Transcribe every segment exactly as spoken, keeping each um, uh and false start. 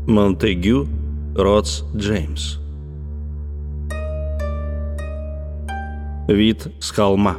Монтегю Ротс Джеймс. Вид с холма.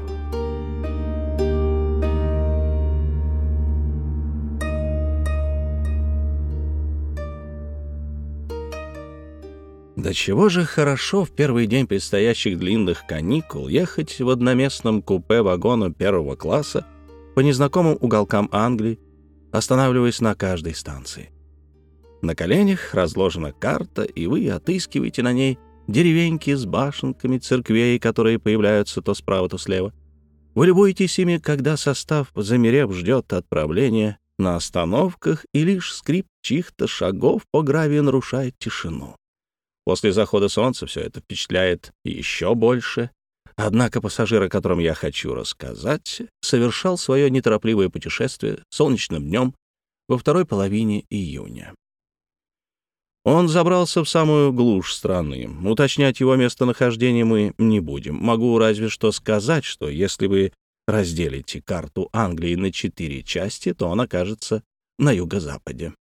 До чего же хорошо в первый день предстоящих длинных каникул ехать в одноместном купе вагона первого класса по незнакомым уголкам Англии, останавливаясь на каждой станции. На коленях разложена карта, и вы отыскиваете на ней деревеньки с башенками церквей, которые появляются то справа, то слева. Вы любуетесь ими, когда состав, замерев, ждет отправления на остановках, и лишь скрип чьих-то шагов по гравию нарушает тишину. После захода солнца все это впечатляет еще больше. Однако пассажир, о котором я хочу рассказать, совершал свое неторопливое путешествие солнечным днем во второй половине июня. Он забрался в самую глушь страны. Уточнять его местонахождение мы не будем. Могу разве что сказать, что если вы разделите карту Англии на четыре части, то он окажется на юго-западе.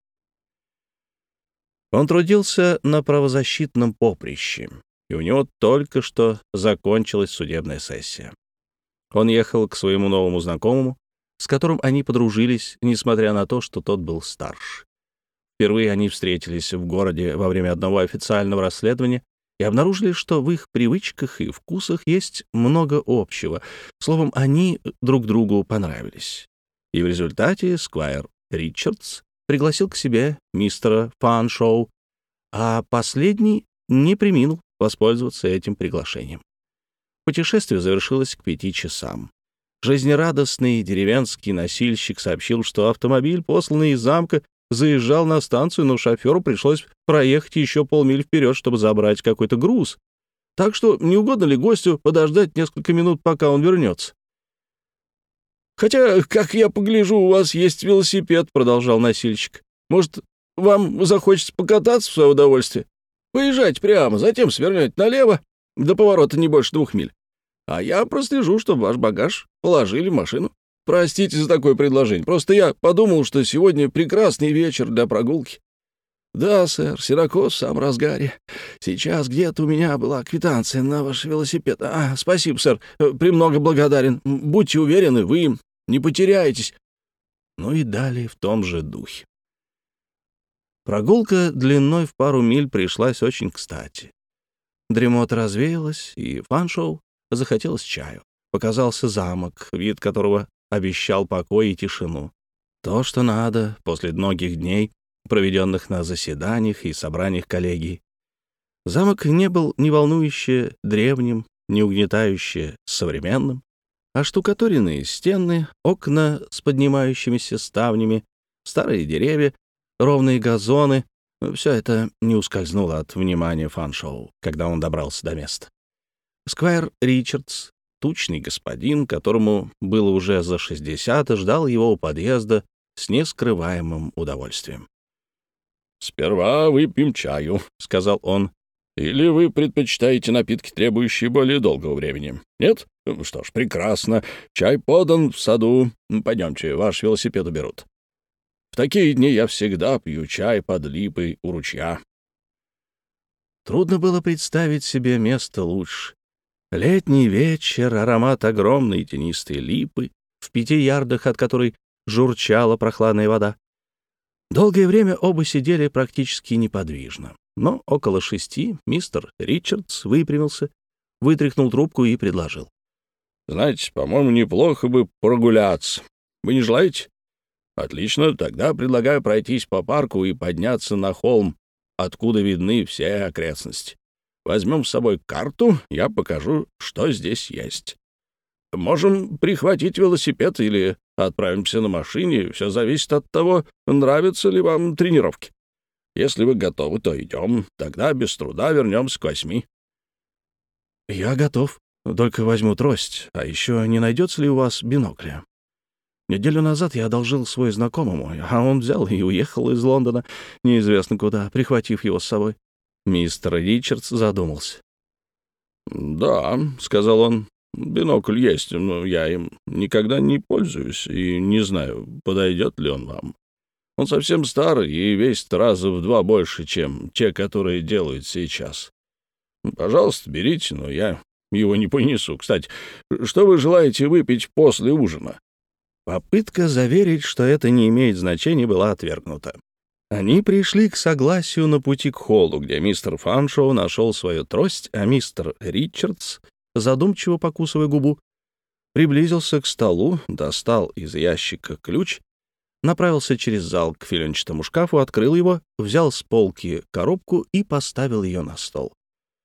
Он трудился на правозащитном поприще, и у него только что закончилась судебная сессия. Он ехал к своему новому знакомому, с которым они подружились, несмотря на то, что тот был старше. Впервые они встретились в городе во время одного официального расследования и обнаружили, что в их привычках и вкусах есть много общего. Словом, они друг другу понравились. И в результате Сквайр Ричардс пригласил к себе мистера Фаншоу, а последний не преминул воспользоваться этим приглашением. Путешествие завершилось к пяти часам. Жизнерадостный деревенский носильщик сообщил, что автомобиль, посланный из замка, заезжал на станцию, но шоферу пришлось проехать еще полмили вперед, чтобы забрать какой-то груз. Так что не угодно ли гостю подождать несколько минут, пока он вернется? «Хотя, как я погляжу, у вас есть велосипед», — продолжал носильщик. «Может, вам захочется покататься в свое удовольствие? Поезжайте прямо, затем свернете налево, до поворота не больше двух миль. А я прослежу, чтобы ваш багаж положили в машину. Простите за такое предложение, просто я подумал, что сегодня прекрасный вечер для прогулки». «Да, сэр, сирокоз в самом разгаре. Сейчас где-то у меня была квитанция на ваш велосипед. А, спасибо, сэр, премного благодарен. Будьте уверены, вы не потеряетесь». Ну и далее в том же духе. Прогулка длиной в пару миль пришлась очень кстати. Дремота развеялась, и Фаншоу захотелось чаю. Показался замок, вид которого обещал покой и тишину. То, что надо после многих дней, проведенных на заседаниях и собраниях коллегий. Замок не был ни волнующе древним, ни угнетающе современным, а штукатуренные стены, окна с поднимающимися ставнями, старые деревья, ровные газоны — все это не ускользнуло от внимания Фаншоу, когда он добрался до места. Сквайр Ричардс, тучный господин, которому было уже за шестьдесят, ждал его у подъезда с нескрываемым удовольствием. «Сперва выпьем чаю», — сказал он. «Или вы предпочитаете напитки, требующие более долгого времени? Нет? Что ж, прекрасно. Чай подан в саду. Пойдемте, ваш велосипед уберут. В такие дни я всегда пью чай под липой у ручья». Трудно было представить себе место лучше. Летний вечер, аромат огромной тенистой липы, в пяти ярдах от которой журчала прохладная вода. Долгое время оба сидели практически неподвижно, но около шести мистер Ричардс выпрямился, вытряхнул трубку и предложил. «Знаете, по-моему, неплохо бы прогуляться. Вы не желаете? Отлично, тогда предлагаю пройтись по парку и подняться на холм, откуда видны все окрестности. Возьмем с собой карту, я покажу, что здесь есть. Можем прихватить велосипед или отправимся на машине, все зависит от того, нравятся ли вам тренировки. Если вы готовы, то идем, тогда без труда вернемся к восьми». «Я готов, только возьму трость, а еще не найдется ли у вас бинокля? Неделю назад я одолжил свой знакомому, а он взял и уехал из Лондона неизвестно куда, прихватив его с собой». Мистер Ричардс задумался. «Да», — сказал он, — «бинокль есть, но я им никогда не пользуюсь и не знаю, подойдет ли он вам. Он совсем старый и весит раза в два больше, чем те, которые делают сейчас. Пожалуйста, берите, но я его не понесу. Кстати, что вы желаете выпить после ужина?» Попытка заверить, что это не имеет значения, была отвергнута. Они пришли к согласию на пути к холлу, где мистер Фаншоу нашел свою трость, а мистер Ричардс, задумчиво покусывая губу, приблизился к столу, достал из ящика ключ, направился через зал к филенчатому шкафу, открыл его, взял с полки коробку и поставил ее на стол.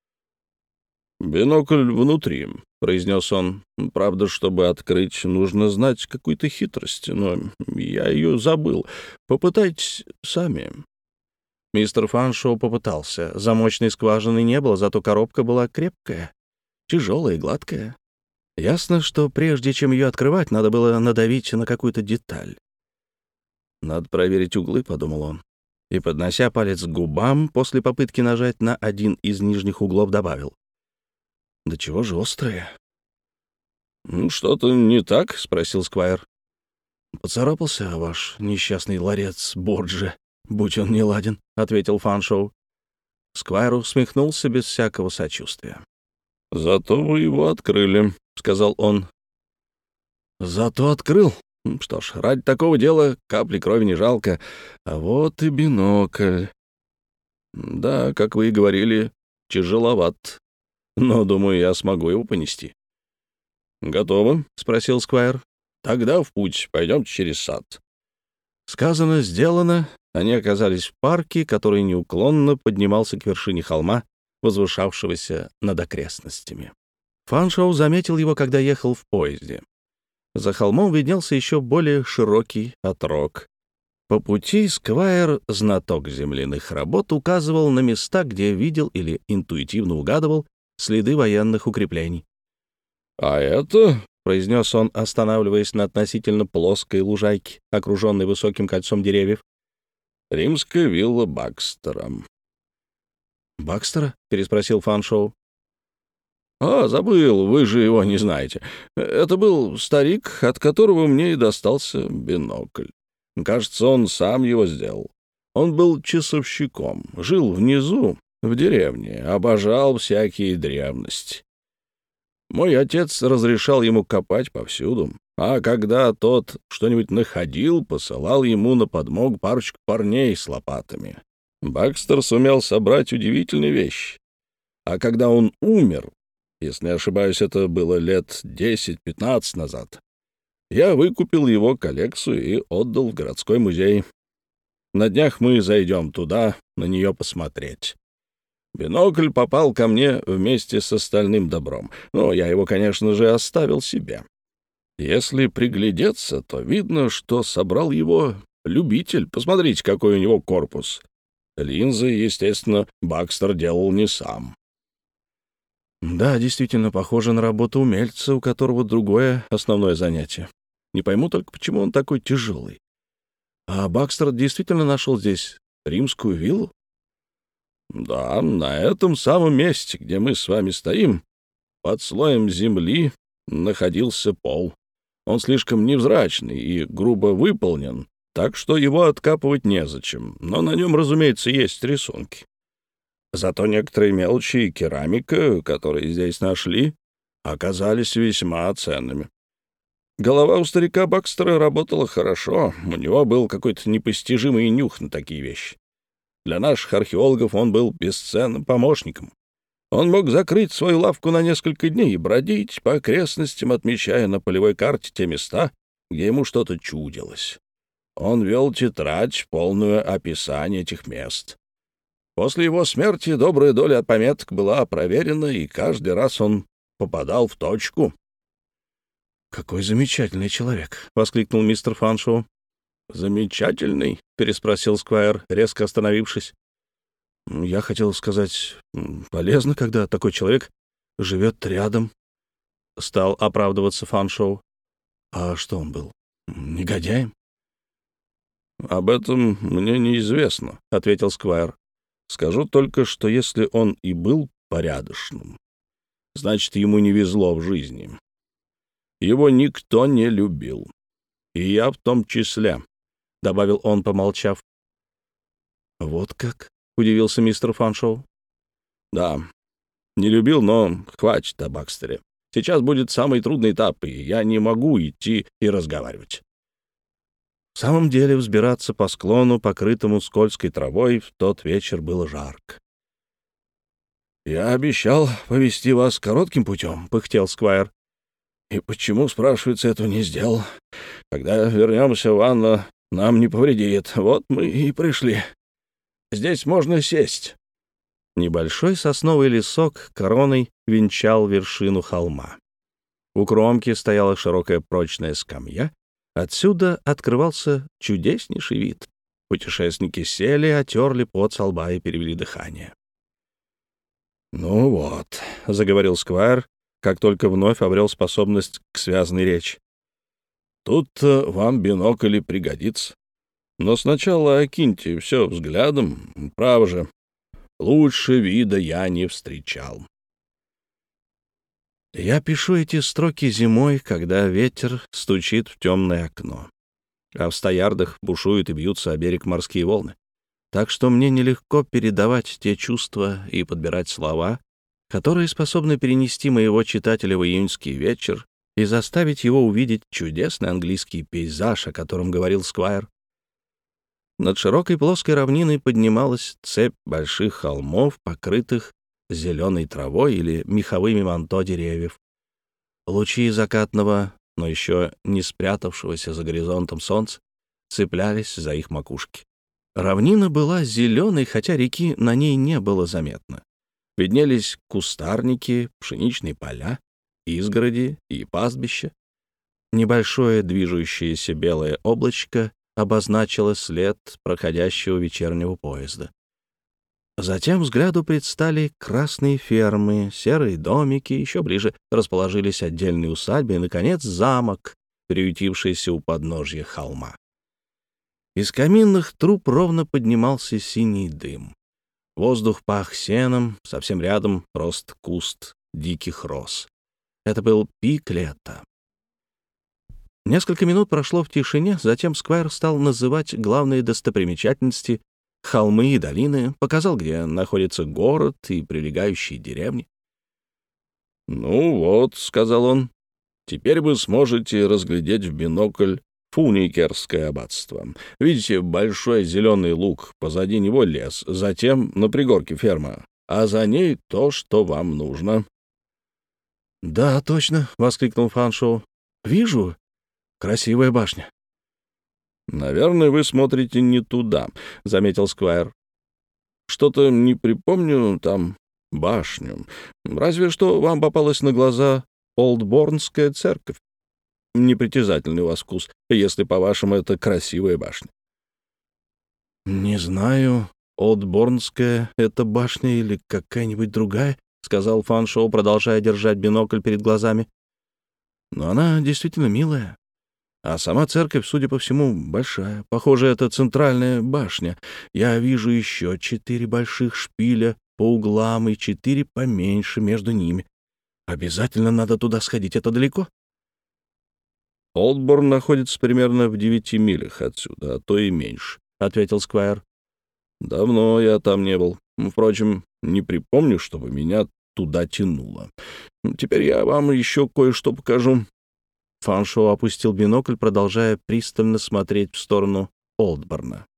«Бинокль внутри», — произнес он. «Правда, чтобы открыть, нужно знать какую-то хитрость, но я ее забыл. Попытайтесь сами». Мистер Фаншоу попытался. Замочной скважины не было, зато коробка была крепкая, тяжелая и гладкая. Ясно, что прежде чем ее открывать, надо было надавить на какую-то деталь. «Надо проверить углы», — подумал он. И, поднося палец к губам, после попытки нажать на один из нижних углов, добавил: «Да чего же острые?» «Ну, что-то не так?» — спросил Сквайр. «Поцарапался ваш несчастный ларец Борджи, будь он неладен», — ответил Фаншоу. Сквайр усмехнулся без всякого сочувствия. «Зато вы его открыли», — сказал он. «Зато открыл. Что ж, ради такого дела капли крови не жалко. А вот и бинокль. Да, как вы и говорили, тяжеловат. Но, думаю, я смогу его понести». «Готовы?» — спросил Сквайр. «Тогда в путь. Пойдемте через сад». Сказано, сделано. Они оказались в парке, который неуклонно поднимался к вершине холма, возвышавшегося над окрестностями. Фаншоу заметил его, когда ехал в поезде. За холмом виднелся еще более широкий отрог. По пути Сквайр, знаток земляных работ, указывал на места, где видел или интуитивно угадывал следы военных укреплений. «А это...» — произнес он, останавливаясь на относительно плоской лужайке, окруженной высоким кольцом деревьев. «Римская вилла Бакстера». «Бакстера?» — переспросил Фаншоу. «А, забыл, вы же его не знаете. Это был старик, от которого мне и достался бинокль. Кажется, он сам его сделал. Он был часовщиком, жил внизу, в деревне, обожал всякие древности. Мой отец разрешал ему копать повсюду, а когда тот что-нибудь находил, посылал ему на подмогу парочку парней с лопатами. Бакстер сумел собрать удивительные вещи. А когда он умер, если не ошибаюсь, это было лет десять-пятнадцать назад, я выкупил его коллекцию и отдал в городской музей. На днях мы зайдем туда, на нее посмотреть. Бинокль попал ко мне вместе с остальным добром, но я его, конечно же, оставил себе. Если приглядеться, то видно, что собрал его любитель. Посмотрите, какой у него корпус. Линзы, естественно, Бакстер делал не сам. Да, действительно, похоже на работу умельца, у которого другое основное занятие. Не пойму только, почему он такой тяжелый. А Бакстер действительно нашел здесь римскую виллу? Да, на этом самом месте, где мы с вами стоим, под слоем земли находился пол. Он слишком невзрачный и грубо выполнен, так что его откапывать незачем, но на нем, разумеется, есть рисунки. Зато некоторые мелочи и керамика, которые здесь нашли, оказались весьма ценными. Голова у старика Бакстера работала хорошо, у него был какой-то непостижимый нюх на такие вещи. Для наших археологов он был бесценным помощником. Он мог закрыть свою лавку на несколько дней и бродить по окрестностям, отмечая на полевой карте те места, где ему что-то чудилось. Он вел тетрадь, полную описания этих мест. После его смерти добрая доля пометок была проверена, и каждый раз он попадал в точку. «Какой замечательный человек!» — воскликнул мистер Фаншоу. «Замечательный?» — переспросил Сквайр, резко остановившись. «Я хотел сказать, полезно, когда такой человек живет рядом», — стал оправдываться Фаншоу. «А что он был? Негодяем?» «Об этом мне неизвестно», — ответил Сквайр. «Скажу только, что если он и был порядочным, значит, ему не везло в жизни. Его никто не любил, и я в том числе. добавил он, помолчав. «Вот как?» — удивился мистер Фаншоу. «Да, не любил, но хватит о Бакстере. Сейчас будет самый трудный этап, и я не могу идти и разговаривать». В самом деле взбираться по склону, покрытому скользкой травой, в тот вечер было жарко. «Я обещал повести вас коротким путем», — пыхтел Сквайр. «И почему, спрашивается, этого не сделал? Когда вернемся, ванна нам не повредит. Вот мы и пришли. Здесь можно сесть». Небольшой сосновый лесок короной венчал вершину холма. У кромки стояла широкая прочная скамья. Отсюда открывался чудеснейший вид. Путешественники сели, отерли пот со лба и перевели дыхание. «Ну вот», — заговорил Сквайр, как только вновь обрел способность к связанной речи. «Тут вам бинокль и пригодится. Но сначала окиньте все взглядом, право же. Лучше вида я не встречал». Я пишу эти строки зимой, когда ветер стучит в темное окно, а в стоярдах бушуют и бьются о берег морские волны. Так что мне нелегко передавать те чувства и подбирать слова, которые способны перенести моего читателя в июньский вечер и заставить его увидеть чудесный английский пейзаж, о котором говорил Сквайр. Над широкой плоской равниной поднималась цепь больших холмов, покрытых зеленой травой или меховыми манто деревьев. Лучи закатного, но еще не спрятавшегося за горизонтом солнца, цеплялись за их макушки. Равнина была зеленой, хотя реки на ней не было заметно. Виднелись кустарники, пшеничные поля, изгороди и пастбища. Небольшое движущееся белое облачко обозначило след проходящего вечернего поезда. Затем взгляду предстали красные фермы, серые домики, еще ближе расположились отдельные усадьбы и, наконец, замок, приютившийся у подножья холма. Из каминных труб ровно поднимался синий дым. Воздух пах сеном, совсем рядом рост куст диких роз. Это был пик лета. Несколько минут прошло в тишине, затем Сквайр стал называть главные достопримечательности, холмы и долины, показал, где находится город и прилегающие деревни. «Ну вот», — сказал он, — «теперь вы сможете разглядеть в бинокль Фуникерское аббатство. Видите, большой зеленый луг, позади него лес, затем на пригорке ферма, а за ней то, что вам нужно». «Да, точно», — воскликнул Фаншоу. «Вижу. Красивая башня». «Наверное, вы смотрите не туда», — заметил Сквайр. «Что-то не припомню там башню. Разве что вам попалась на глаза Олдборнская церковь. Непритязательный у вас вкус, если, по-вашему, это красивая башня». «Не знаю, Олдборнская — это башня или какая-нибудь другая», — сказал Фаншоу, продолжая держать бинокль перед глазами. «Но она действительно милая. А сама церковь, судя по всему, большая. Похоже, это центральная башня. Я вижу еще четыре больших шпиля по углам и четыре поменьше между ними. Обязательно надо туда сходить. Это далеко?» «Олдборн находится примерно в девяти милях отсюда, а то и меньше», — ответил Сквайр. «Давно я там не был. Впрочем, не припомню, чтобы меня туда тянуло. Теперь я вам еще кое-что покажу». Фаншоу опустил бинокль, продолжая пристально смотреть в сторону Олдборна.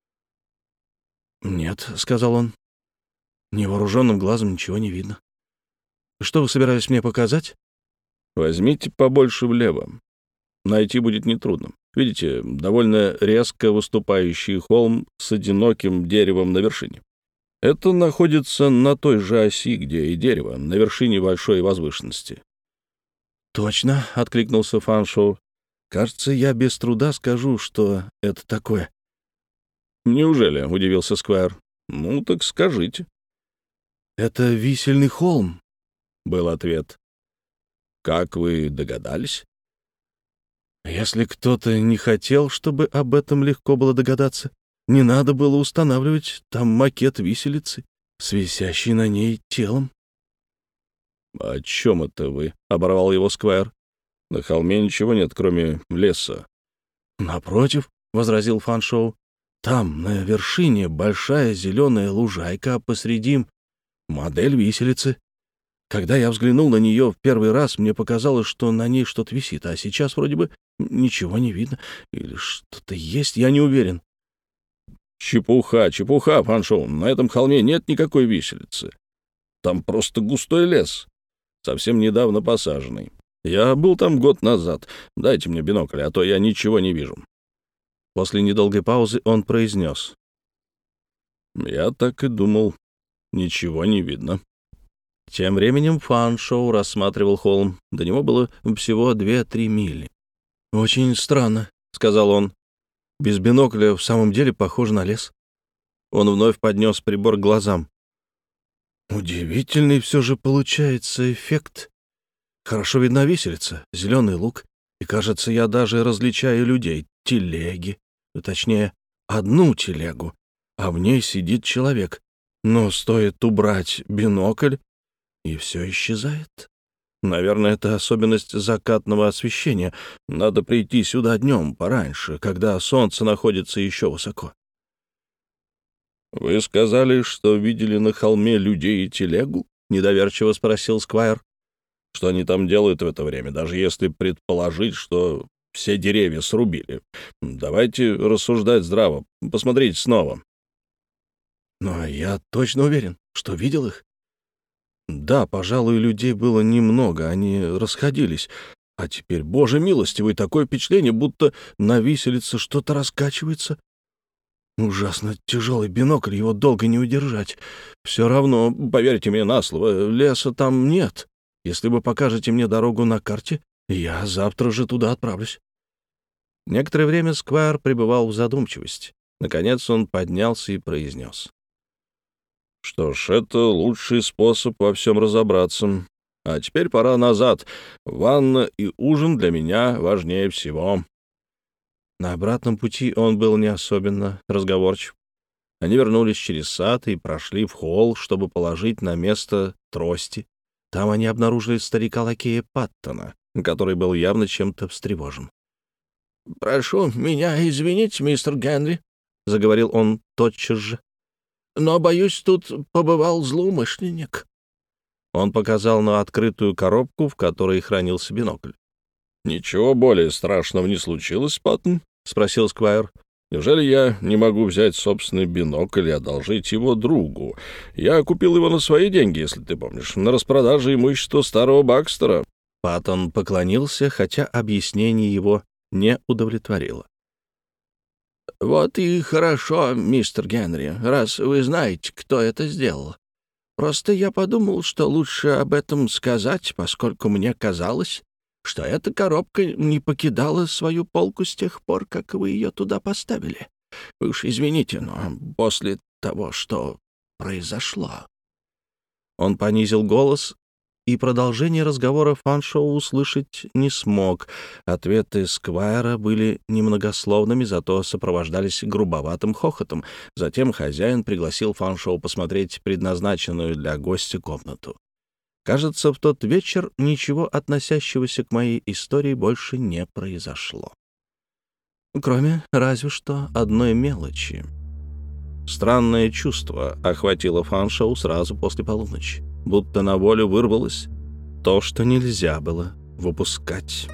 «Нет», — сказал он, — «невооруженным глазом ничего не видно. Что вы собирались мне показать?» «Возьмите побольше влево. Найти будет нетрудно. Видите, довольно резко выступающий холм с одиноким деревом на вершине. Это находится на той же оси, где и дерево, на вершине большой возвышенности». «Точно», — откликнулся Фаншоу. «Кажется, я без труда скажу, что это такое». «Неужели?» — удивился Сквайр. «Ну, так скажите». «Это висельный холм», — был ответ. «Как вы догадались?» «Если кто-то не хотел, чтобы об этом легко было догадаться, не надо было устанавливать там макет виселицы с висящей на ней телом». «О чем это вы?» — оборвал его Сквайр. «На холме ничего нет, кроме леса». «Напротив, — возразил Фаншоу. «Там, на вершине, большая зеленая лужайка, а посреди модель виселицы. Когда я взглянул на нее в первый раз, мне показалось, что на ней что-то висит, а сейчас вроде бы ничего не видно. Или что-то есть, я не уверен». «Чепуха, чепуха, Фаншоу. На этом холме нет никакой виселицы. Там просто густой лес, совсем недавно посаженный. Я был там год назад. Дайте мне бинокль, а то я ничего не вижу». После недолгой паузы он произнес: «Я так и думал. Ничего не видно». Тем временем Фаншоу рассматривал холм. До него было всего две-три мили. «Очень странно», — сказал он. «Без бинокля в самом деле похоже на лес». Он вновь поднес прибор к глазам. «Удивительный все же получается эффект. Хорошо видна виселица, зеленый луг, и, кажется, я даже различаю людей, телеги, точнее, одну телегу, а в ней сидит человек. Но стоит убрать бинокль, и все исчезает. Наверное, это особенность закатного освещения. Надо прийти сюда днем пораньше, когда солнце находится еще высоко». «Вы сказали, что видели на холме людей и телегу?» — недоверчиво спросил Сквайр. «Что они там делают в это время, даже если предположить, что все деревья срубили? Давайте рассуждать здраво. Посмотрите снова». «Но я точно уверен, что видел их. Да, пожалуй, людей было немного, они расходились. А теперь, боже милостивый, такое впечатление, будто на виселице что-то раскачивается. Ужасно тяжелый бинокль, его долго не удержать. Все равно, поверьте мне на слово, леса там нет. Если вы покажете мне дорогу на карте, я завтра же туда отправлюсь». Некоторое время Сквайр пребывал в задумчивости. Наконец он поднялся и произнес: «Что ж, это лучший способ во всем разобраться. А теперь пора назад. Ванна и ужин для меня важнее всего». На обратном пути он был не особенно разговорчив. Они вернулись через сад и прошли в холл, чтобы положить на место трости. Там они обнаружили старика-лакея Паттона, который был явно чем-то встревожен. «Прошу меня извинить, мистер Генри», — заговорил он тотчас же, «но, боюсь, тут побывал злоумышленник». Он показал на открытую коробку, в которой хранился бинокль. «Ничего более страшного не случилось, Паттон?» — спросил Сквайр. «Неужели я не могу взять собственный бинокль и одолжить его другу? Я купил его на свои деньги, если ты помнишь, на распродаже имущества старого Бакстера». Паттон поклонился, хотя объяснение его не удовлетворило. «Вот и хорошо, мистер Генри, раз вы знаете, кто это сделал. Просто я подумал, что лучше об этом сказать, поскольку мне казалось, что эта коробка не покидала свою полку с тех пор, как вы ее туда поставили. Вы уж извините, но после того, что произошло». Он понизил голос, и продолжение разговора Фаншоу услышать не смог. Ответы Сквайра были немногословными, зато сопровождались грубоватым хохотом. Затем хозяин пригласил Фаншоу посмотреть предназначенную для гостя комнату. Кажется, в тот вечер ничего относящегося к моей истории больше не произошло. Кроме разве что одной мелочи. Странное чувство охватило Фаншоу сразу после полуночи, будто на волю вырвалось то, что нельзя было выпускать.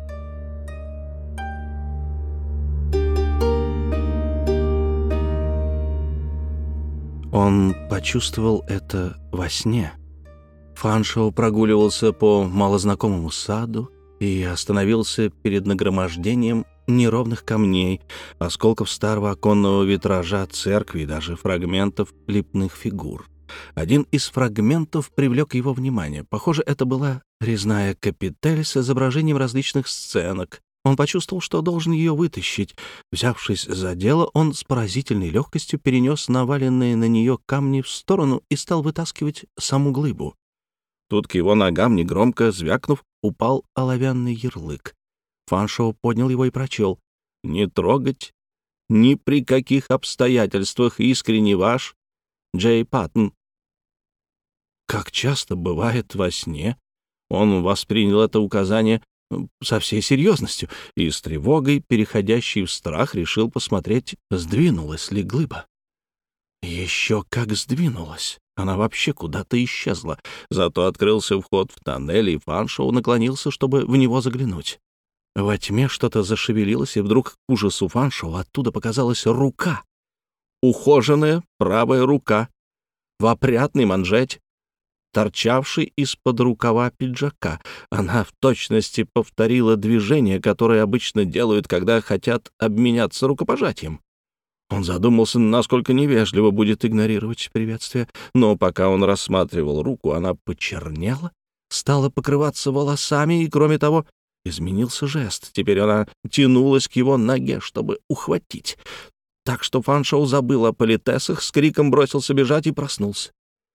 Он почувствовал это во сне. Фаншоу прогуливался по малознакомому саду и остановился перед нагромождением неровных камней, осколков старого оконного витража церкви и даже фрагментов лепных фигур. Один из фрагментов привлек его внимание. Похоже, это была резная капитель с изображением различных сценок. Он почувствовал, что должен ее вытащить. Взявшись за дело, он с поразительной легкостью перенес наваленные на нее камни в сторону и стал вытаскивать саму глыбу. Тут к его ногам, негромко звякнув, упал оловянный ярлык. Фаншоу поднял его и прочел: «Не трогать, ни при каких обстоятельствах, искренне ваш, Джей Паттон». Как часто бывает во сне, он воспринял это указание со всей серьезностью и с тревогой, переходящей в страх, решил посмотреть, сдвинулась ли глыба. Еще как сдвинулась. Она вообще куда-то исчезла. Зато открылся вход в тоннель, и Фаншоу наклонился, чтобы в него заглянуть. Во тьме что-то зашевелилось, и вдруг, к ужасу Фаншоу, оттуда показалась рука. Ухоженная правая рука в опрятной манжете, торчавшей из-под рукава пиджака. Она в точности повторила движение, которое обычно делают, когда хотят обменяться рукопожатием. Он задумался, насколько невежливо будет игнорировать приветствие, но пока он рассматривал руку, она почернела, стала покрываться волосами, и, кроме того, изменился жест. Теперь она тянулась к его ноге, чтобы ухватить. Так что Фаншоу забыл о политесах, с криком бросился бежать и проснулся.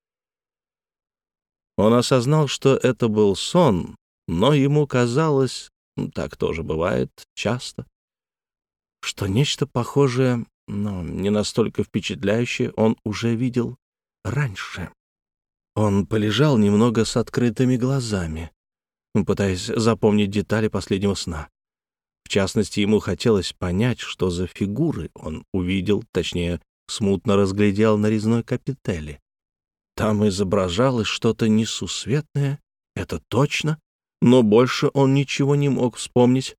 Он осознал, что это был сон, но ему казалось, так тоже бывает часто, что нечто похожее, но не настолько впечатляющее, он уже видел раньше. Он полежал немного с открытыми глазами, пытаясь запомнить детали последнего сна. В частности, ему хотелось понять, что за фигуры он увидел, точнее, смутно разглядел на резной капители. Там изображалось что-то несусветное, это точно, но больше он ничего не мог вспомнить.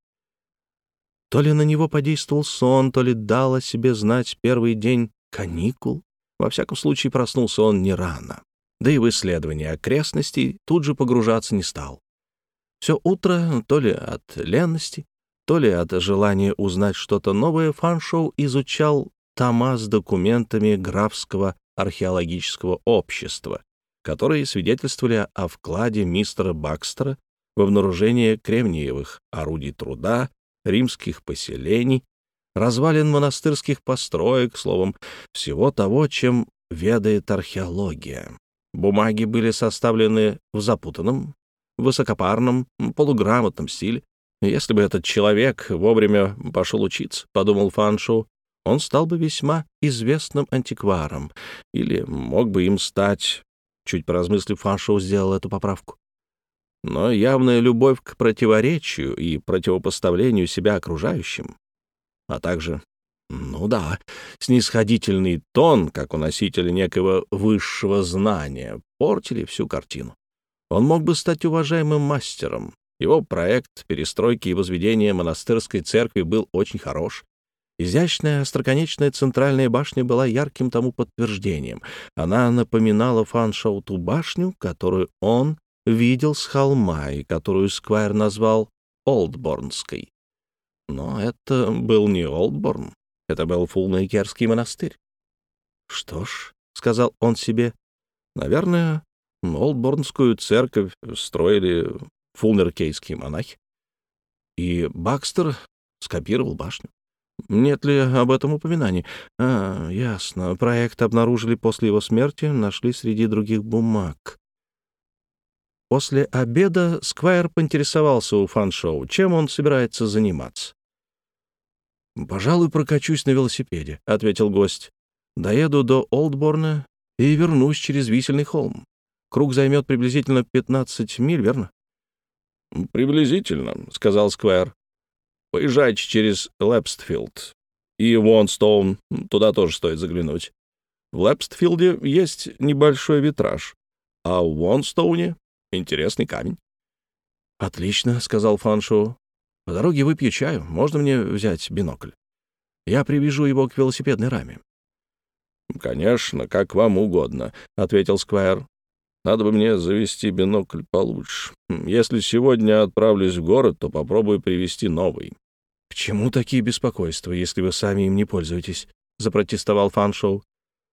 То ли на него подействовал сон, то ли дал о себе знать первый день каникул. Во всяком случае, проснулся он не рано. Да и в исследование окрестностей тут же погружаться не стал. Все утро, то ли от ленности, то ли от желания узнать что-то новое, Фаншоу изучал тома с документами графского археологического общества, которые свидетельствовали о вкладе мистера Бакстера в обнаружение кремниевых орудий труда, римских поселений, развалин монастырских построек, словом, всего того, чем ведает археология. Бумаги были составлены в запутанном, высокопарном, полуграмотном стиле. Если бы этот человек вовремя пошел учиться, подумал Фаншоу, он стал бы весьма известным антикваром, или мог бы им стать. Чуть поразмыслив, Фаншоу сделал эту поправку. Но явная любовь к противоречию и противопоставлению себя окружающим, а также, ну да, снисходительный тон, как у носителя некого высшего знания, портили всю картину. Он мог бы стать уважаемым мастером. Его проект перестройки и возведения монастырской церкви был очень хорош. Изящная остроконечная центральная башня была ярким тому подтверждением. Она напоминала Фаншоу ту башню, которую он видел с холма и которую Сквайр назвал Олдборнской. Но это был не Олдборн, это был Фулнейкерский монастырь. «Что ж», — сказал он себе, — «наверное, Олдборнскую церковь строили фулнеркейские монахи, и Бакстер скопировал башню. Нет ли об этом упоминаний? А, ясно. Проект обнаружили после его смерти, нашли среди других бумаг». После обеда Сквайр поинтересовался у Фаншоу, чем он собирается заниматься. «Пожалуй, прокачусь на велосипеде», — ответил гость. «Доеду до Олдборна и вернусь через Висельный холм. Круг займет приблизительно пятнадцать миль, верно?» «Приблизительно», — сказал Сквайр. «Поезжайте через Лепстфилд и Вонстоун, туда тоже стоит заглянуть. В Лепстфилде есть небольшой витраж, а в Вонстоуне интересный камень». «Отлично», — сказал Фаншоу. «По дороге выпью чаю. Можно мне взять бинокль? Я привяжу его к велосипедной раме». «Конечно, как вам угодно», — ответил Сквайр. «Надо бы мне завести бинокль получше. Если сегодня отправлюсь в город, то попробую привезти новый». «К чему такие беспокойства, если вы сами им не пользуетесь?» — запротестовал Фаншоу.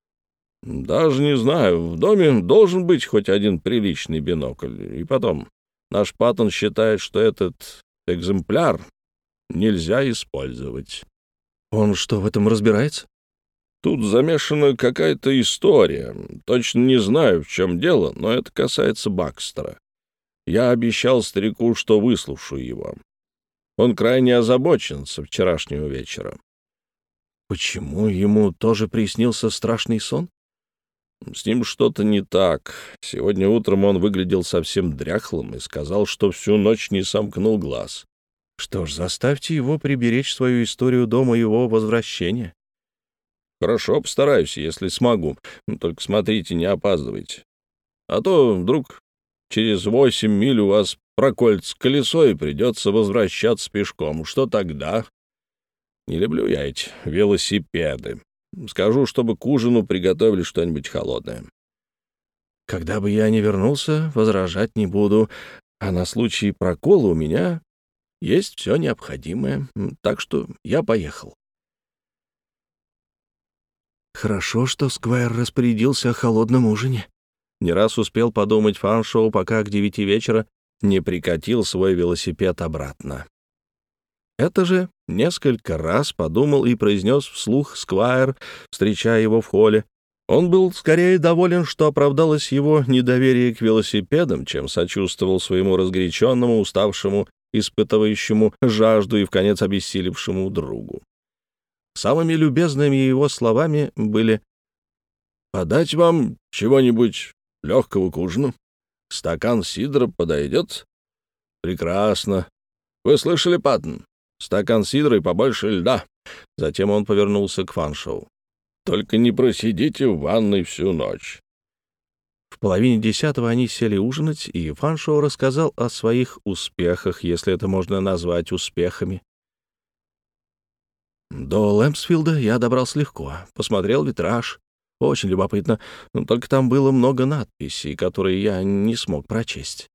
«Даже не знаю. В доме должен быть хоть один приличный бинокль. И потом, наш Паттон считает, что этот экземпляр нельзя использовать». «Он что, в этом разбирается?» «Тут замешана какая-то история. Точно не знаю, в чем дело, но это касается Бакстера. Я обещал старику, что выслушаю его. Он крайне озабочен со вчерашнего вечера». «Почему ему тоже приснился страшный сон?» С ним что-то не так. Сегодня утром он выглядел совсем дряхлым и сказал, что всю ночь не сомкнул глаз. Что ж, заставьте его приберечь свою историю до моего возвращения. Хорошо, постараюсь, если смогу. Только смотрите, не опаздывайте. А то вдруг через восемь миль у вас проколется колесо и придется возвращаться пешком. Что тогда? Не люблю я эти велосипеды. Скажу, чтобы к ужину приготовили что-нибудь холодное. Когда бы я ни вернулся, возражать не буду. А на случай прокола у меня есть все необходимое. Так что я поехал. Хорошо, что Сквайр распорядился о холодном ужине. Не раз успел подумать Фаншоу, пока к девяти вечера не прикатил свой велосипед обратно. Это же несколько раз подумал и произнес вслух Сквайр, встречая его в холле. Он был скорее доволен, что оправдалось его недоверие к велосипедам, чем сочувствовал своему разгоряченному, уставшему, испытывающему жажду и, вконец, обессилевшему другу. Самыми любезными его словами были: «Подать вам чего-нибудь легкого к ужину? Стакан сидра подойдет? Прекрасно. Вы слышали, Паттон? Стакан сидра и побольше льда». Затем он повернулся к Фаншоу. «Только не просидите в ванной всю ночь». В половине десятого они сели ужинать, и Фаншоу рассказал о своих успехах, если это можно назвать успехами. До Лэмпсфилда я добрался легко. Посмотрел витраж. Очень любопытно. Но только там было много надписей, которые я не смог прочесть.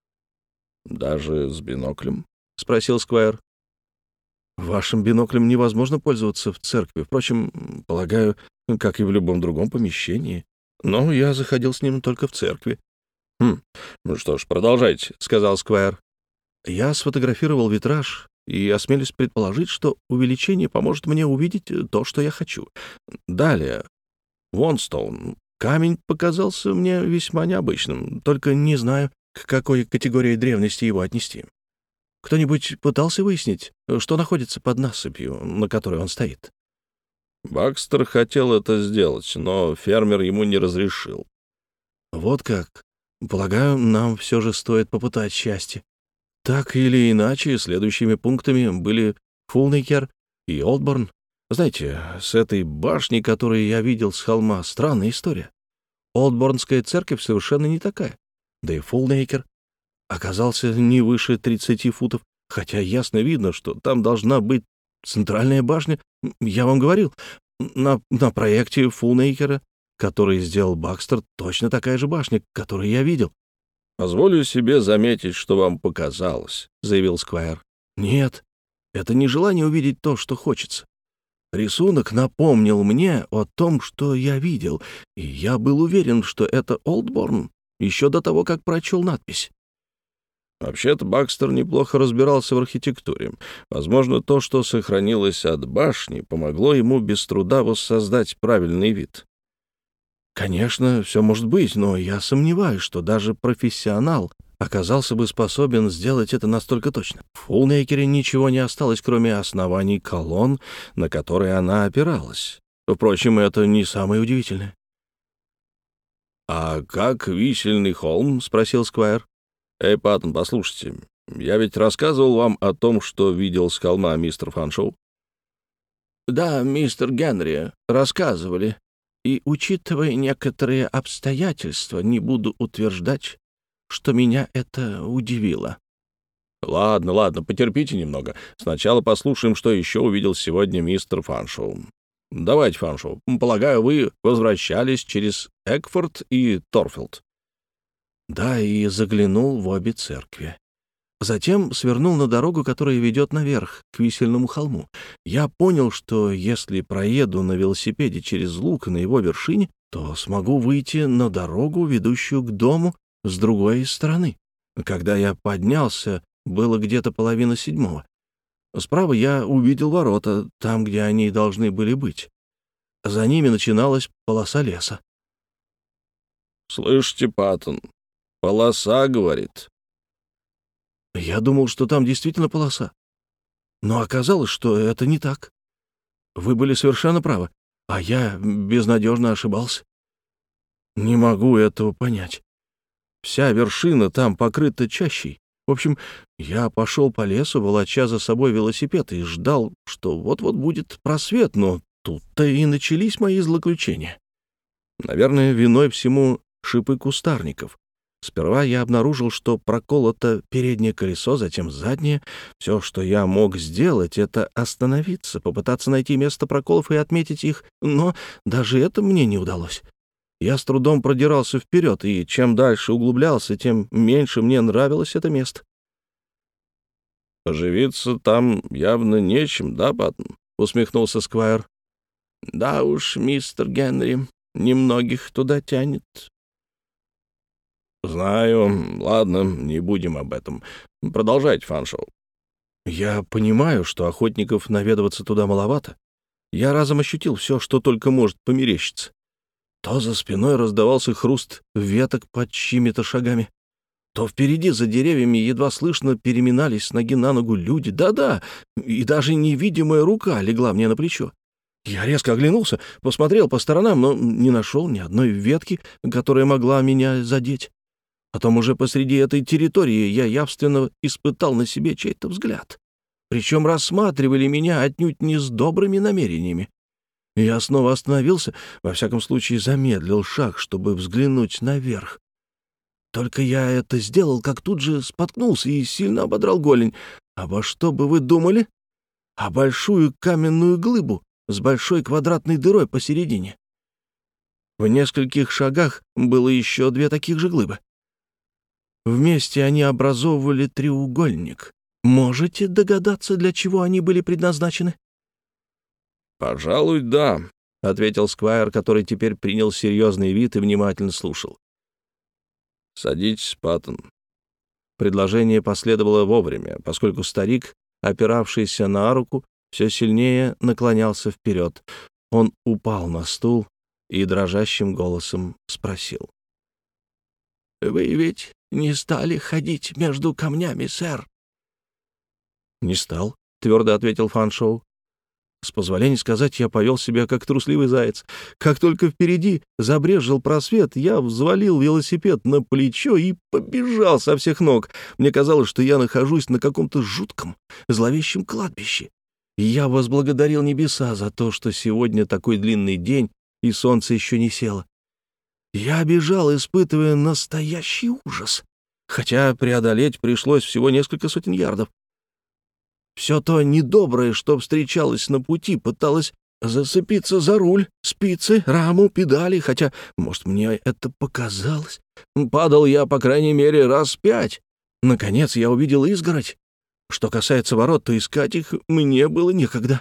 «Даже с биноклем?» — спросил Сквайр. «Вашим биноклем невозможно пользоваться в церкви. Впрочем, полагаю, как и в любом другом помещении. Но я заходил с ним только в церкви». «Хм, ну что ж, продолжайте», — сказал Сквайр. «Я сфотографировал витраж и осмелюсь предположить, что увеличение поможет мне увидеть то, что я хочу. Далее. Вонстоун. Камень показался мне весьма необычным, только не знаю, к какой категории древности его отнести. Кто-нибудь пытался выяснить, что находится под насыпью, на которой он стоит?» «Бакстер хотел это сделать, но фермер ему не разрешил». «Вот как. Полагаю, нам все же стоит попытать счастье. Так или иначе, следующими пунктами были Фулнейкер и Олдборн. Знаете, с этой башней, которую я видел с холма, странная история. Олдборнская церковь совершенно не такая. Да и Фулнейкер оказался не выше тридцати футов, хотя ясно видно, что там должна быть центральная башня. Я вам говорил, на, на проекте Фулнейкера, который сделал Бакстер, точно такая же башня, которую я видел». «Позволю себе заметить, что вам показалось», — заявил Сквайр. «Нет, это не желание увидеть то, что хочется. Рисунок напомнил мне о том, что я видел, и я был уверен, что это Олдборн, еще до того, как прочел надпись». Вообще-то Бакстер неплохо разбирался в архитектуре. Возможно, то, что сохранилось от башни, помогло ему без труда воссоздать правильный вид. «Конечно, все может быть, но я сомневаюсь, что даже профессионал оказался бы способен сделать это настолько точно. В Фулнейкере ничего не осталось, кроме оснований колонн, на которые она опиралась. Впрочем, это не самое удивительное». «А как висельный холм?» — спросил Сквайр. «Эй, Паттон, послушайте, я ведь рассказывал вам о том, что видел с холма мистер Фаншоу». «Да, мистер Генри, рассказывали. И, учитывая некоторые обстоятельства, не буду утверждать, что меня это удивило». «Ладно, ладно, потерпите немного. Сначала послушаем, что еще увидел сегодня мистер Фаншоу. Давайте, Фаншоу, полагаю, вы возвращались через Экфорд и Торфилд». «Да, и заглянул в обе церкви. Затем свернул на дорогу, которая ведет наверх, к висельному холму. Я понял, что если проеду на велосипеде через луг на его вершине, то смогу выйти на дорогу, ведущую к дому, с другой стороны. Когда я поднялся, было где-то половина седьмого. Справа я увидел ворота, там, где они должны были быть. За ними начиналась полоса леса». «Слышите, Паттон, полоса, — говорит». Я думал, что там действительно полоса. Но оказалось, что это не так. Вы были совершенно правы, а я безнадежно ошибался. Не могу этого понять. Вся вершина там покрыта чащей. В общем, я пошел по лесу, волоча за собой велосипед, и ждал, что вот-вот будет просвет, но тут-то и начались мои злоключения. Наверное, виной всему шипы кустарников. Сперва я обнаружил, что проколото переднее колесо, затем заднее. Все, что я мог сделать, это остановиться, попытаться найти место проколов и отметить их, но даже это мне не удалось. Я с трудом продирался вперед, и чем дальше углублялся, тем меньше мне нравилось это место. «Поживиться там явно нечем, да, Паттон?» — усмехнулся Сквайр. «Да уж, мистер Генри, немногих туда тянет». «Знаю. Ладно, не будем об этом. Продолжайте, Фаншоу». «Я понимаю, что охотников наведываться туда маловато. Я разом ощутил все, что только может померещиться. То за спиной раздавался хруст веток под чьими-то шагами, то впереди за деревьями едва слышно переминались с ноги на ногу люди. Да-да, и даже невидимая рука легла мне на плечо. Я резко оглянулся, посмотрел по сторонам, но не нашел ни одной ветки, которая могла меня задеть. Потом уже посреди этой территории я явственно испытал на себе чей-то взгляд. Причем рассматривали меня отнюдь не с добрыми намерениями. Я снова остановился, во всяком случае замедлил шаг, чтобы взглянуть наверх. Только я это сделал, как тут же споткнулся и сильно ободрал голень. Обо что бы вы думали? А большую каменную глыбу с большой квадратной дырой посередине. В нескольких шагах было еще две таких же глыбы. Вместе они образовывали треугольник. Можете догадаться, для чего они были предназначены? «Пожалуй, да», — ответил Сквайр, который теперь принял серьезный вид и внимательно слушал. «Садитесь, Паттон». Предложение последовало вовремя, поскольку старик, опиравшийся на руку, все сильнее наклонялся вперед. Он упал на стул и дрожащим голосом спросил. «Вы ведь не стали ходить между камнями, сэр?» «Не стал», — твердо ответил Фаншоу. С позволения сказать, я повел себя как трусливый заяц. Как только впереди забрезжил просвет, я взвалил велосипед на плечо и побежал со всех ног. Мне казалось, что я нахожусь на каком-то жутком, зловещем кладбище. И я возблагодарил небеса за то, что сегодня такой длинный день, и солнце еще не село. Я бежал, испытывая настоящий ужас, хотя преодолеть пришлось всего несколько сотен ярдов. Все то недоброе, что встречалось на пути, пыталось зацепиться за руль, спицы, раму, педали, хотя, может, мне это показалось. Падал я, по крайней мере, раз пять. Наконец я увидел изгородь. Что касается ворот, то искать их мне было некогда.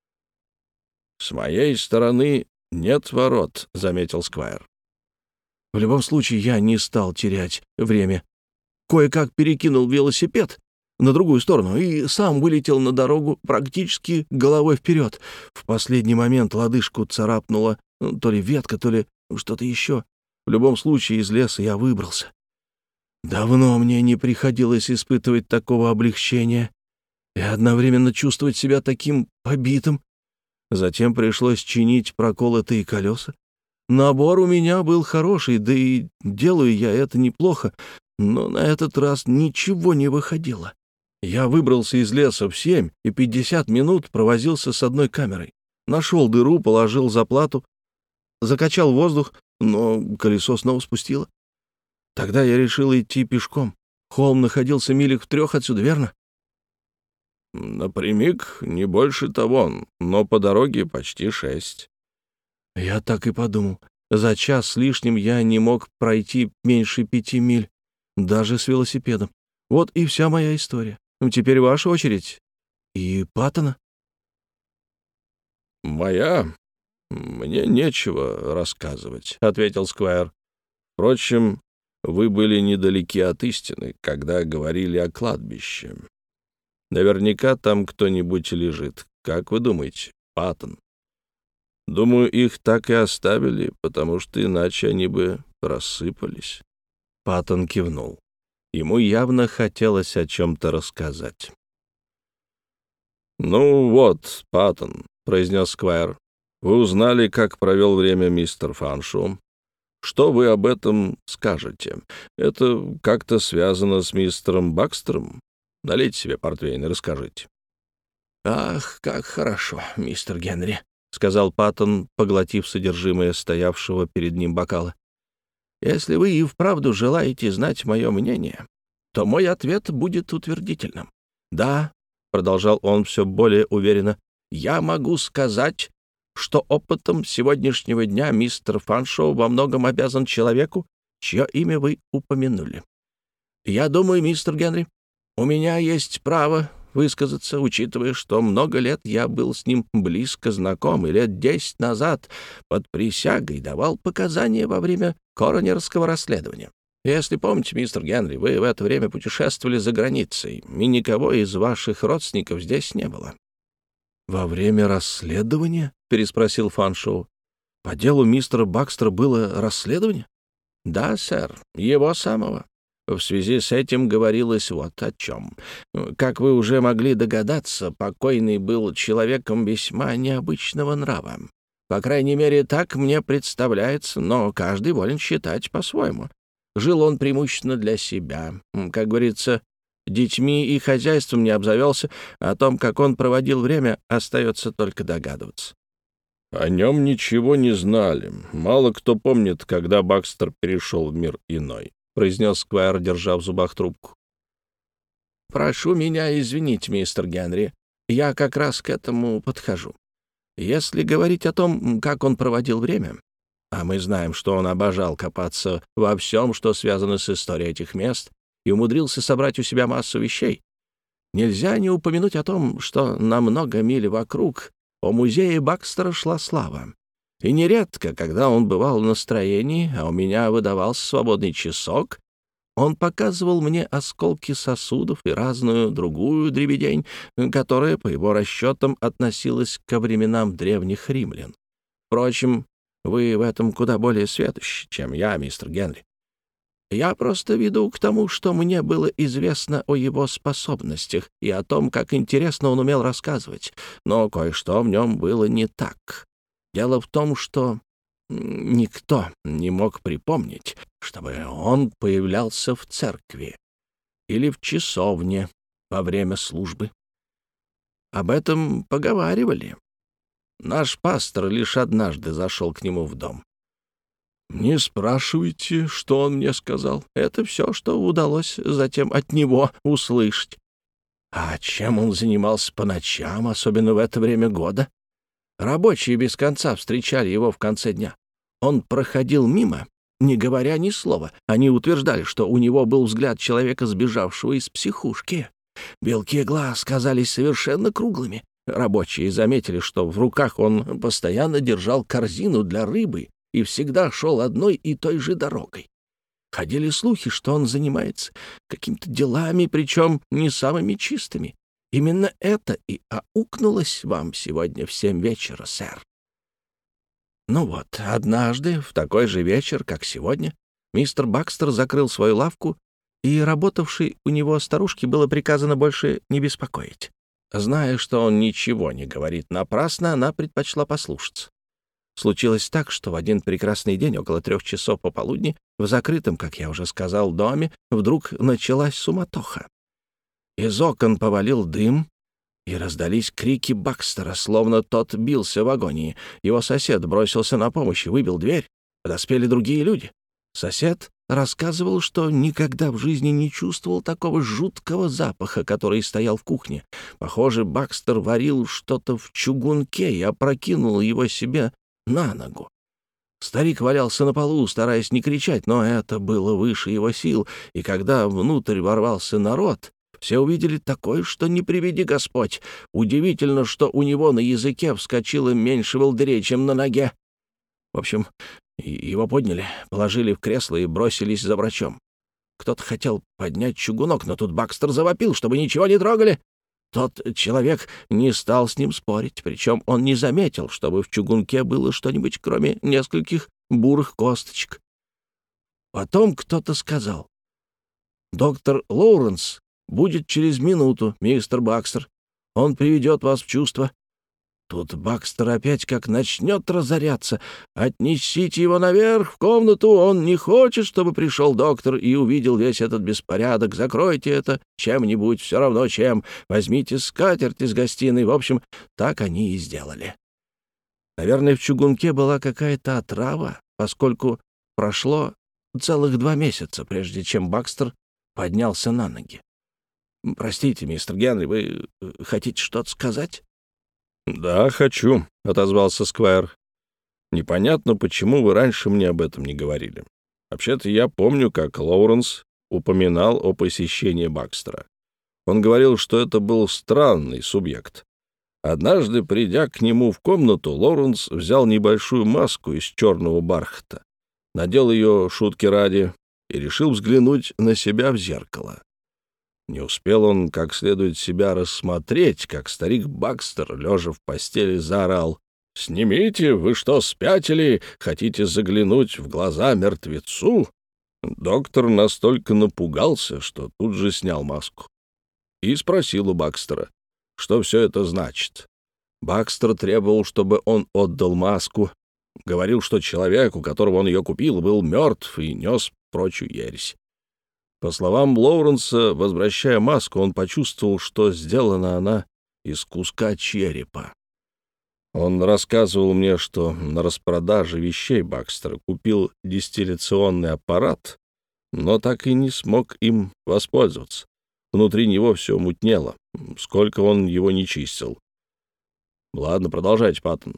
«С моей стороны нет ворот», — заметил Сквайр. В любом случае, я не стал терять время. Кое-как перекинул велосипед на другую сторону и сам вылетел на дорогу практически головой вперед. В последний момент лодыжку царапнула то ли ветка, то ли что-то еще. В любом случае из леса я выбрался. Давно мне не приходилось испытывать такого облегчения и одновременно чувствовать себя таким побитым. Затем пришлось чинить проколотые колеса. Набор у меня был хороший, да и делаю я это неплохо, но на этот раз ничего не выходило. Я выбрался из леса в семь и пятьдесят минут провозился с одной камерой. Нашел дыру, положил заплату, закачал воздух, но колесо снова спустило. Тогда я решил идти пешком. Холм находился милях в трех отсюда, верно? Напрямик не больше того, но по дороге почти шесть. Я так и подумал. За час с лишним я не мог пройти меньше пяти миль, даже с велосипедом. Вот и вся моя история. Теперь ваша очередь. И Паттона. «Моя? Мне нечего рассказывать», — ответил Сквайр. «Впрочем, вы были недалеки от истины, когда говорили о кладбище. Наверняка там кто-нибудь лежит. Как вы думаете, Паттон? Думаю, их так и оставили, потому что иначе они бы рассыпались». Паттон кивнул. Ему явно хотелось о чем-то рассказать. «Ну вот, Паттон», — произнес Сквайр, — «вы узнали, как провел время мистер Фаншоу. Что вы об этом скажете? Это как-то связано с мистером Бакстером? Налейте себе портвейн и расскажите». «Ах, как хорошо, мистер Генри», — сказал Паттон, поглотив содержимое стоявшего перед ним бокала. «Если вы и вправду желаете знать мое мнение, то мой ответ будет утвердительным. Да, — продолжал он все более уверенно, — я могу сказать, что опытом сегодняшнего дня мистер Фаншоу во многом обязан человеку, чье имя вы упомянули. Я думаю, мистер Генри, у меня есть право высказаться, учитывая, что много лет я был с ним близко знаком и лет десять назад под присягой давал показания во время коронерского расследования. Если помните, мистер Генри, вы в это время путешествовали за границей, и никого из ваших родственников здесь не было». «Во время расследования?» — переспросил Фаншоу. «По делу мистера Бакстера было расследование?» «Да, сэр, его самого. В связи с этим говорилось вот о чем. Как вы уже могли догадаться, покойный был человеком весьма необычного нрава. По крайней мере, так мне представляется, но каждый волен считать по-своему. Жил он преимущественно для себя. Как говорится, детьми и хозяйством не обзавелся, о том, как он проводил время, остается только догадываться». «О нем ничего не знали. Мало кто помнит, когда Бакстер перешел в мир иной», — произнес Сквайр, держа в зубах трубку. «Прошу меня извинить, мистер Генри, я как раз к этому подхожу. Если говорить о том, как он проводил время, а мы знаем, что он обожал копаться во всем, что связано с историей этих мест, и умудрился собрать у себя массу вещей, нельзя не упомянуть о том, что на много миль вокруг о музее Бакстера шла слава. И нередко, когда он бывал в настроении, а у меня выдавался свободный часок, он показывал мне осколки сосудов и разную другую дребедень, которая, по его расчетам, относилась ко временам древних римлян. Впрочем, вы в этом куда более сведущи, чем я, мистер Генри. Я просто веду к тому, что мне было известно о его способностях и о том, как интересно он умел рассказывать, но кое-что в нем было не так. Дело в том, что никто не мог припомнить, чтобы он появлялся в церкви или в часовне во время службы. Об этом поговаривали. Наш пастор лишь однажды зашел к нему в дом. Не спрашивайте, что он мне сказал. Это все, что удалось затем от него услышать. А чем он занимался по ночам, особенно в это время года? Рабочие без конца встречали его в конце дня. Он проходил мимо, не говоря ни слова. Они утверждали, что у него был взгляд человека, сбежавшего из психушки. Белки глаз казались совершенно круглыми. Рабочие заметили, что в руках он постоянно держал корзину для рыбы и всегда шел одной и той же дорогой. Ходили слухи, что он занимается какими-то делами, причем не самыми чистыми. Именно это и аукнулось вам сегодня в семь вечера, сэр. Ну вот, однажды, в такой же вечер, как сегодня, мистер Бакстер закрыл свою лавку, и работавшей у него старушке было приказано больше не беспокоить. Зная, что он ничего не говорит напрасно, она предпочла послушаться. Случилось так, что в один прекрасный день, около трех часов пополудни, в закрытом, как я уже сказал, доме, вдруг началась суматоха. Из окон повалил дым, и раздались крики Бакстера, словно тот бился в агонии. Его сосед бросился на помощь и выбил дверь. Подоспели другие люди. Сосед рассказывал, что никогда в жизни не чувствовал такого жуткого запаха, который стоял в кухне. Похоже, Бакстер варил что-то в чугунке и опрокинул его себе на ногу. Старик валялся на полу, стараясь не кричать, но это было выше его сил, и когда внутрь ворвался народ, все увидели такое, что не приведи Господь. Удивительно, что у него на языке вскочило меньше волдырей, чем на ноге. В общем, его подняли, положили в кресло и бросились за врачом. Кто-то хотел поднять чугунок, но тут Бакстер завопил, чтобы ничего не трогали. Тот человек не стал с ним спорить, причем он не заметил, чтобы в чугунке было что-нибудь, кроме нескольких бурых косточек. Потом кто-то сказал: «Доктор Лоуренс будет через минуту, мистер Бакстер. Он приведет вас в чувство». Тут Бакстер опять как начнет разоряться. Отнесите его наверх, в комнату. Он не хочет, чтобы пришел доктор и увидел весь этот беспорядок. Закройте это чем-нибудь, все равно чем. Возьмите скатерть из гостиной. В общем, так они и сделали. Наверное, в чугунке была какая-то отрава, поскольку прошло целых два месяца, прежде чем Бакстер поднялся на ноги. «Простите, мистер Генри, вы хотите что-то сказать?» «Да, хочу», — отозвался Сквайр. «Непонятно, почему вы раньше мне об этом не говорили. Вообще-то я помню, как Лоуренс упоминал о посещении Бакстера. Он говорил, что это был странный субъект. Однажды, придя к нему в комнату, Лоуренс взял небольшую маску из черного бархата, надел ее шутки ради и решил взглянуть на себя в зеркало. Не успел он как следует себя рассмотреть, как старик Бакстер, лежа в постели, заорал: «Снимите! Вы что, спятили? Хотите заглянуть в глаза мертвецу?» Доктор настолько напугался, что тут же снял маску и спросил у Бакстера, что все это значит. Бакстер требовал, чтобы он отдал маску, говорил, что человек, у которого он ее купил, был мертв и нес прочую ересь. По словам Лоуренса, возвращая маску, он почувствовал, что сделана она из куска черепа. Он рассказывал мне, что на распродаже вещей Бакстера купил дистилляционный аппарат, но так и не смог им воспользоваться. Внутри него все мутнело, сколько он его не чистил. Ладно, продолжайте, Паттон.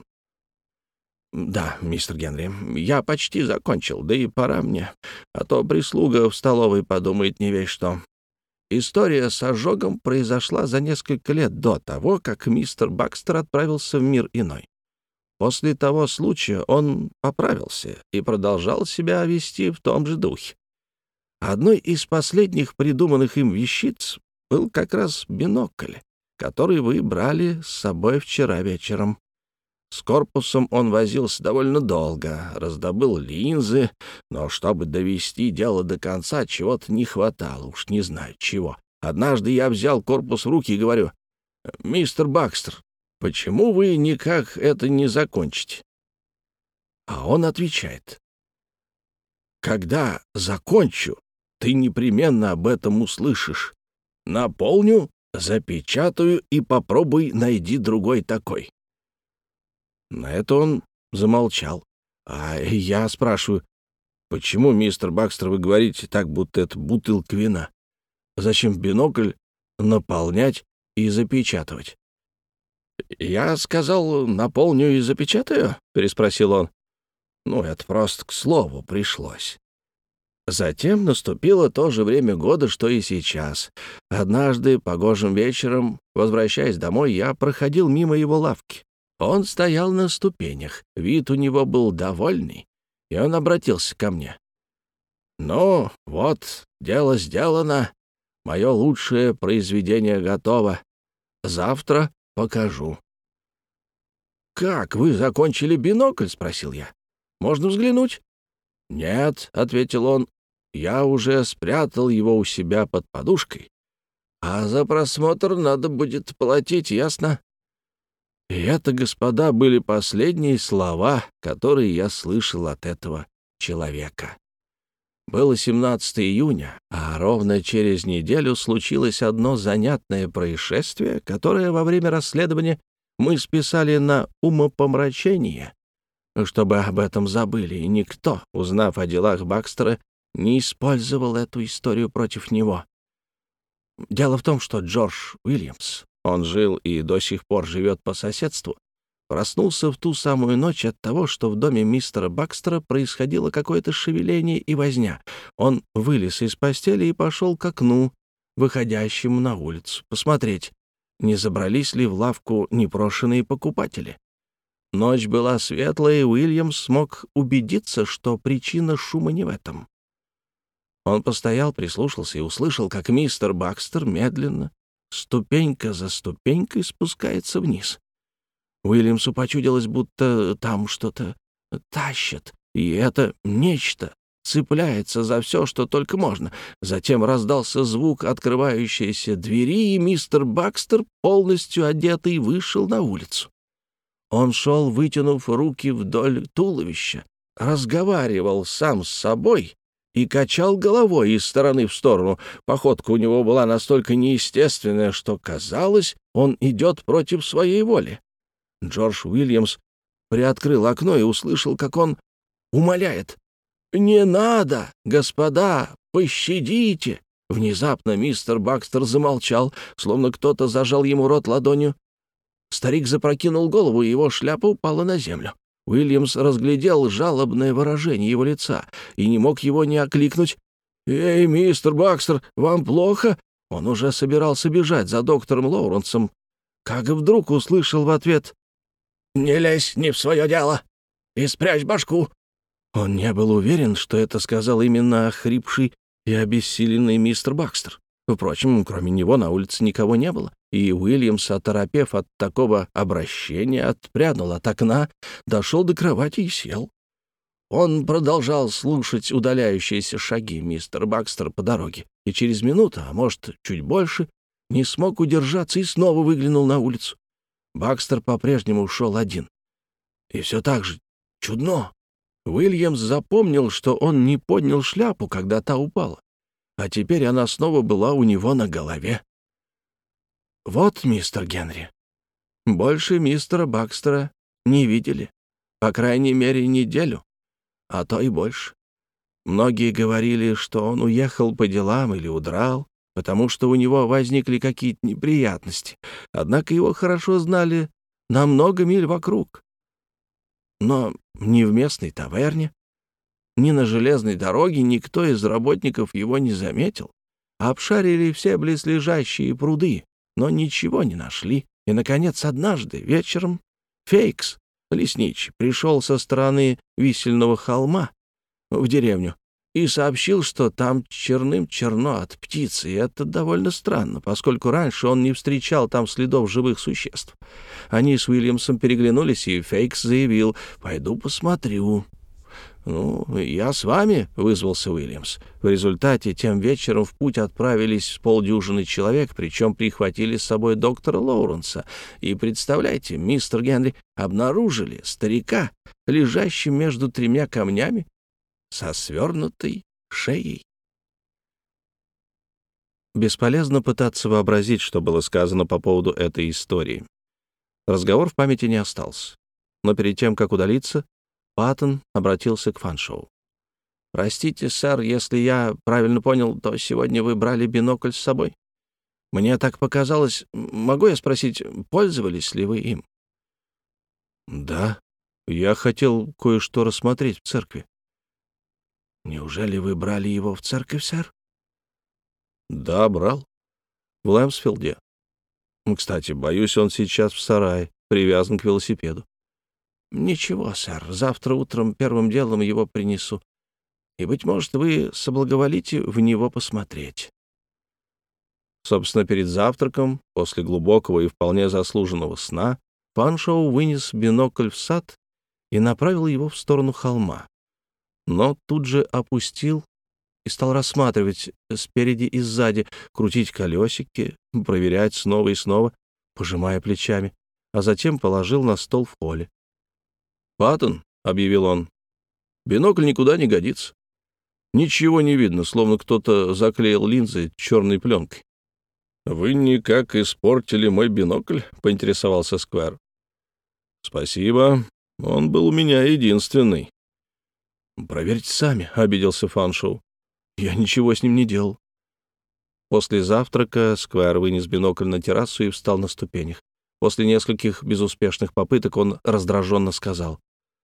«Да, мистер Генри, я почти закончил, да и пора мне, а то прислуга в столовой подумает не весь что. История с ожогом произошла за несколько лет до того, как мистер Бакстер отправился в мир иной. После того случая он поправился и продолжал себя вести в том же духе. Одной из последних придуманных им вещиц был как раз бинокль, который вы брали с собой вчера вечером. С корпусом он возился довольно долго, раздобыл линзы, но чтобы довести дело до конца, чего-то не хватало, уж не знаю чего. Однажды я взял корпус в руки и говорю: «Мистер Бакстер, почему вы никак это не закончите?» А он отвечает: «Когда закончу, ты непременно об этом услышишь. Наполню, запечатаю и попробуй найди другой такой». На это он замолчал. А я спрашиваю: «Почему, мистер Бакстер, вы говорите так, будто это бутылка вина? Зачем бинокль наполнять и запечатывать?» «Я сказал, наполню и запечатаю?» — переспросил он. «Ну, это просто к слову пришлось». Затем наступило то же время года, что и сейчас. Однажды, погожим вечером, возвращаясь домой, я проходил мимо его лавки. Он стоял на ступенях, вид у него был довольный, и он обратился ко мне. «Ну, вот, дело сделано, мое лучшее произведение готово. Завтра покажу». «Как, вы закончили бинокль?» — спросил я. «Можно взглянуть?» «Нет», — ответил он, — «я уже спрятал его у себя под подушкой, а за просмотр надо будет платить, ясно?» И это, господа, были последние слова, которые я слышал от этого человека. Было семнадцатого июня, а ровно через неделю случилось одно занятное происшествие, которое во время расследования мы списали на умопомрачение, чтобы об этом забыли, и никто, узнав о делах Бакстера, не использовал эту историю против него. Дело в том, что Джордж Уильямс, он жил и до сих пор живет по соседству, проснулся в ту самую ночь от того, что в доме мистера Бакстера происходило какое-то шевеление и возня. Он вылез из постели и пошел к окну, выходящему на улицу, посмотреть, не забрались ли в лавку непрошенные покупатели. Ночь была светлая, и Уильямс смог убедиться, что причина шума не в этом. Он постоял, прислушался и услышал, как мистер Бакстер медленно, ступенька за ступенькой, спускается вниз. Уильямсу почудилось, будто там что-то тащат, и это нечто цепляется за все, что только можно. Затем раздался звук открывающейся двери, и мистер Бакстер, полностью одетый, вышел на улицу. Он шел, вытянув руки вдоль туловища, разговаривал сам с собой и качал головой из стороны в сторону. Походка у него была настолько неестественная, что казалось, он идет против своей воли. Джордж Уильямс приоткрыл окно и услышал, как он умоляет: «Не надо, господа, пощадите!» Внезапно мистер Бакстер замолчал, словно кто-то зажал ему рот ладонью. Старик запрокинул голову, и его шляпа упала на землю. Уильямс разглядел жалобное выражение его лица и не мог его не окликнуть. «Эй, мистер Бакстер, вам плохо?» Он уже собирался бежать за доктором Лоуренсом, как вдруг услышал в ответ: «Не лезь не в свое дело и спрячь башку». Он не был уверен, что это сказал именно охрипший и обессиленный мистер Бакстер. Впрочем, кроме него на улице никого не было, и Уильямс, оторопев от такого обращения, отпрянул от окна, дошел до кровати и сел. Он продолжал слушать удаляющиеся шаги мистера Бакстера по дороге, и через минуту, а может, чуть больше, не смог удержаться и снова выглянул на улицу. Бакстер по-прежнему шел один. И все так же чудно. Уильямс запомнил, что он не поднял шляпу, когда та упала, а теперь она снова была у него на голове. «Вот, мистер Генри, больше мистера Бакстера не видели, по крайней мере, неделю, а то и больше. Многие говорили, что он уехал по делам или удрал, потому что у него возникли какие-то неприятности, однако его хорошо знали на много миль вокруг. Но ни в местной таверне, ни на железной дороге никто из работников его не заметил. Обшарили все близлежащие пруды, но ничего не нашли. И, наконец, однажды вечером Фейкс, лесничий, пришел со стороны Висельного холма в деревню и сообщил, что там черным-черно от птицы, и это довольно странно, поскольку раньше он не встречал там следов живых существ. Они с Уильямсом переглянулись, и Фейкс заявил: «Пойду посмотрю». «Ну, я с вами», — вызвался Уильямс. В результате тем вечером в путь отправились с полдюжины человек, причем прихватили с собой доктора Лоуренса. И, представляете, мистер Генри, обнаружили старика, лежащим между тремя камнями, со свернутой шеей. Бесполезно пытаться вообразить, что было сказано по поводу этой истории. Разговор в памяти не остался. Но перед тем, как удалиться, Паттон обратился к Фаншоу. «Простите, сэр, если я правильно понял, то сегодня вы брали бинокль с собой. Мне так показалось. Могу я спросить, пользовались ли вы им?» «Да, я хотел кое-что рассмотреть в церкви». «Неужели вы брали его в церковь, сэр?» «Да, брал. В Лэмсфилде. Кстати, боюсь, он сейчас в сарае, привязан к велосипеду». «Ничего, сэр, завтра утром первым делом его принесу, и, быть может, вы соблаговолите в него посмотреть». Собственно, перед завтраком, после глубокого и вполне заслуженного сна, Фаншоу вынес бинокль в сад и направил его в сторону холма, но тут же опустил и стал рассматривать спереди и сзади, крутить колесики, проверять снова и снова, пожимая плечами, а затем положил на стол в холле. «Паттон», — объявил он, — «бинокль никуда не годится. Ничего не видно, словно кто-то заклеил линзы черной пленкой». «Вы никак испортили мой бинокль?» — поинтересовался Сквер. «Спасибо, он был у меня единственный». «Проверьте сами», — обиделся Фаншоу. «Я ничего с ним не делал». После завтрака Сквер вынес бинокль на террасу и встал на ступенях. После нескольких безуспешных попыток он раздраженно сказал: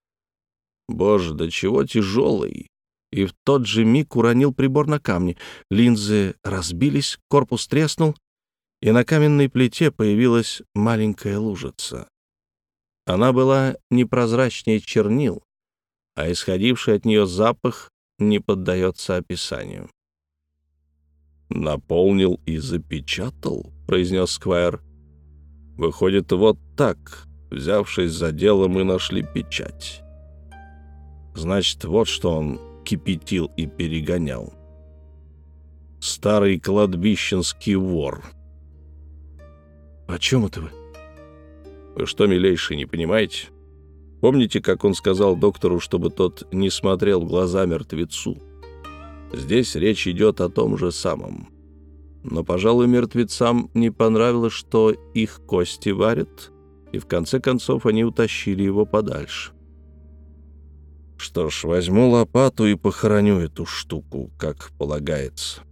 «Боже, да чего тяжелый!» И в тот же миг уронил прибор на камни. Линзы разбились, корпус треснул, и на каменной плите появилась маленькая лужица. Она была непрозрачнее чернил, а исходивший от нее запах не поддается описанию. «Наполнил и запечатал», — произнес Сквайр. «Выходит, вот так, взявшись за дело, мы нашли печать. Значит, вот что он кипятил и перегонял. Старый кладбищенский вор». «О чем это вы?» Вы что, милейший, не понимаете? Помните, как он сказал доктору, чтобы тот не смотрел в глаза мертвецу? Здесь речь идет о том же самом. Но, пожалуй, мертвецам не понравилось, что их кости варят, и в конце концов они утащили его подальше. Что ж, возьму лопату и похороню эту штуку, как полагается.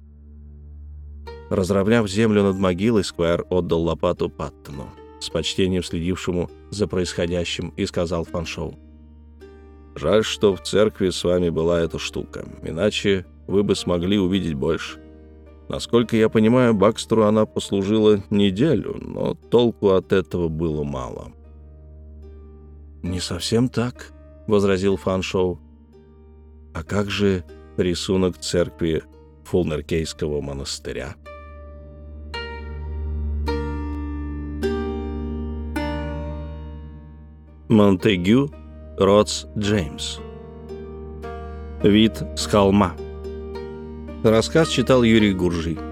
Разровняв землю над могилой, Сквайр отдал лопату Паттону, с почтением следившему за происходящим, и сказал Фаншоу: «Жаль, что в церкви с вами была эта штука, иначе вы бы смогли увидеть больше. Насколько я понимаю, Бакстеру она послужила неделю, но толку от этого было мало». «Не совсем так», — возразил Фаншоу. «А как же рисунок церкви Фулнеркейского монастыря?» Монтегю Ротс Джеймс. Вид с холма. Рассказ читал Юрий Гуржий.